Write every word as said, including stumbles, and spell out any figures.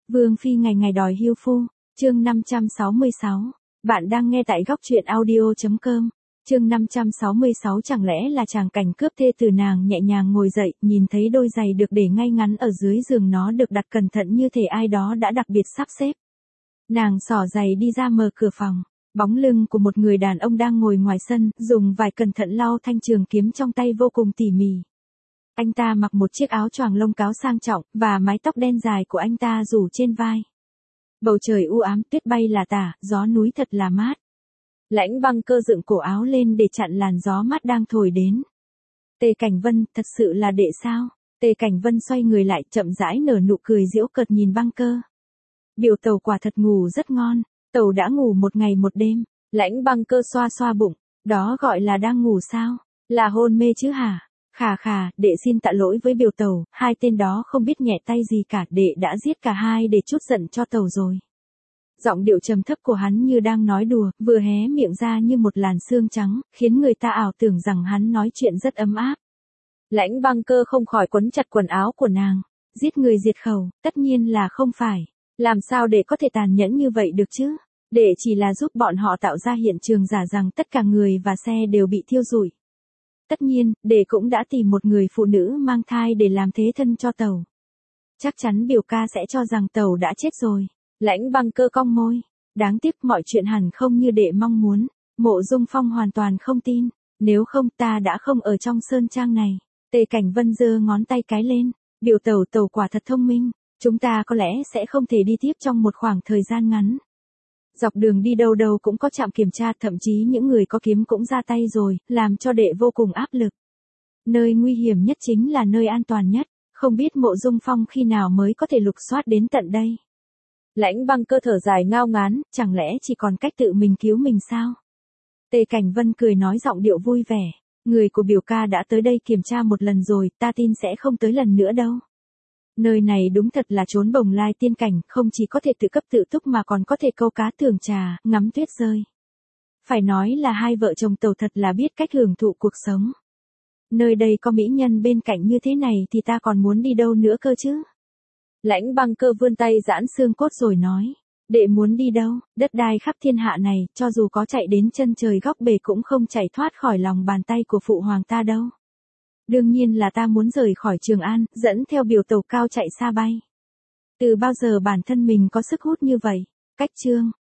Vương phi ngày ngày đòi hưu phu, chương năm trăm sáu mươi sáu. Bạn đang nghe tại góc truyện audio chấm com. Chương năm trăm sáu mươi sáu chẳng lẽ là chàng cảnh cướp thê từ nàng nhẹ nhàng ngồi dậy, nhìn thấy đôi giày được để ngay ngắn ở dưới giường nó được đặt cẩn thận như thể ai đó đã đặc biệt sắp xếp. Nàng xỏ giày đi ra mở cửa phòng, bóng lưng của một người đàn ông đang ngồi ngoài sân, dùng vải cẩn thận lau thanh trường kiếm trong tay vô cùng tỉ mỉ. Anh ta mặc một chiếc áo choàng lông cáo sang trọng, và mái tóc đen dài của anh ta rủ trên vai. Bầu trời u ám, tuyết bay là tả, gió núi thật là mát. Lãnh Băng Cơ dựng cổ áo lên để chặn làn gió mát đang thổi đến. Tề Cảnh Vân, thật sự là đệ sao? Tề Cảnh Vân xoay người lại, chậm rãi nở nụ cười giễu cợt nhìn Băng Cơ. Biểu tẩu quả thật ngủ rất ngon, tẩu đã ngủ một ngày một đêm. Lãnh Băng Cơ xoa xoa bụng, đó gọi là đang ngủ sao? Là hôn mê chứ hả? Khà khà, đệ xin tạ lỗi với biểu tẩu, hai tên đó không biết nhẹ tay gì cả, đệ đã giết cả hai để trút giận cho tẩu rồi. Giọng điệu trầm thấp của hắn như đang nói đùa, vừa hé miệng ra như một làn sương trắng, khiến người ta ảo tưởng rằng hắn nói chuyện rất ấm áp. Lãnh Băng Cơ không khỏi quấn chặt quần áo của nàng. Giết người diệt khẩu, tất nhiên là không phải. Làm sao để có thể tàn nhẫn như vậy được chứ? Đệ chỉ là giúp bọn họ tạo ra hiện trường giả rằng tất cả người và xe đều bị thiêu rụi. Tất nhiên, đệ cũng đã tìm một người phụ nữ mang thai để làm thế thân cho tẩu. Chắc chắn biểu ca sẽ cho rằng tẩu đã chết rồi. Lãnh Băng Cơ cong môi. Đáng tiếc mọi chuyện hẳn không như đệ mong muốn. Mộ Dung Phong hoàn toàn không tin. Nếu không ta đã không ở trong sơn trang này. Tề Cảnh Vân giơ ngón tay cái lên. Biểu tẩu tẩu quả thật thông minh. Chúng ta có lẽ sẽ không thể đi tiếp trong một khoảng thời gian ngắn. Dọc đường đi đâu đâu cũng có trạm kiểm tra, thậm chí những người có kiếm cũng ra tay rồi, làm cho đệ vô cùng áp lực. Nơi nguy hiểm nhất chính là nơi an toàn nhất, không biết Mộ Dung Phong khi nào mới có thể lục soát đến tận đây. Lãnh Băng Cơ thở dài ngao ngán, chẳng lẽ chỉ còn cách tự mình cứu mình sao? Tề Cảnh Vân cười nói giọng điệu vui vẻ, người của biểu ca đã tới đây kiểm tra một lần rồi, ta tin sẽ không tới lần nữa đâu. Nơi này đúng thật là chốn bồng lai tiên cảnh, không chỉ có thể tự cấp tự túc mà còn có thể câu cá thưởng trà, ngắm tuyết rơi. Phải nói là hai vợ chồng tẩu thật là biết cách hưởng thụ cuộc sống. Nơi đây có mỹ nhân bên cạnh như thế này thì ta còn muốn đi đâu nữa cơ chứ? Lãnh Băng Cơ vươn tay giãn xương cốt rồi nói, đệ muốn đi đâu? Đất đai khắp thiên hạ này, cho dù có chạy đến chân trời góc bể cũng không chạy thoát khỏi lòng bàn tay của phụ hoàng ta đâu. Đương nhiên là ta muốn rời khỏi Trường An, dẫn theo biểu tẩu cao chạy xa bay. Từ bao giờ bản thân mình có sức hút như vậy? Cách chương,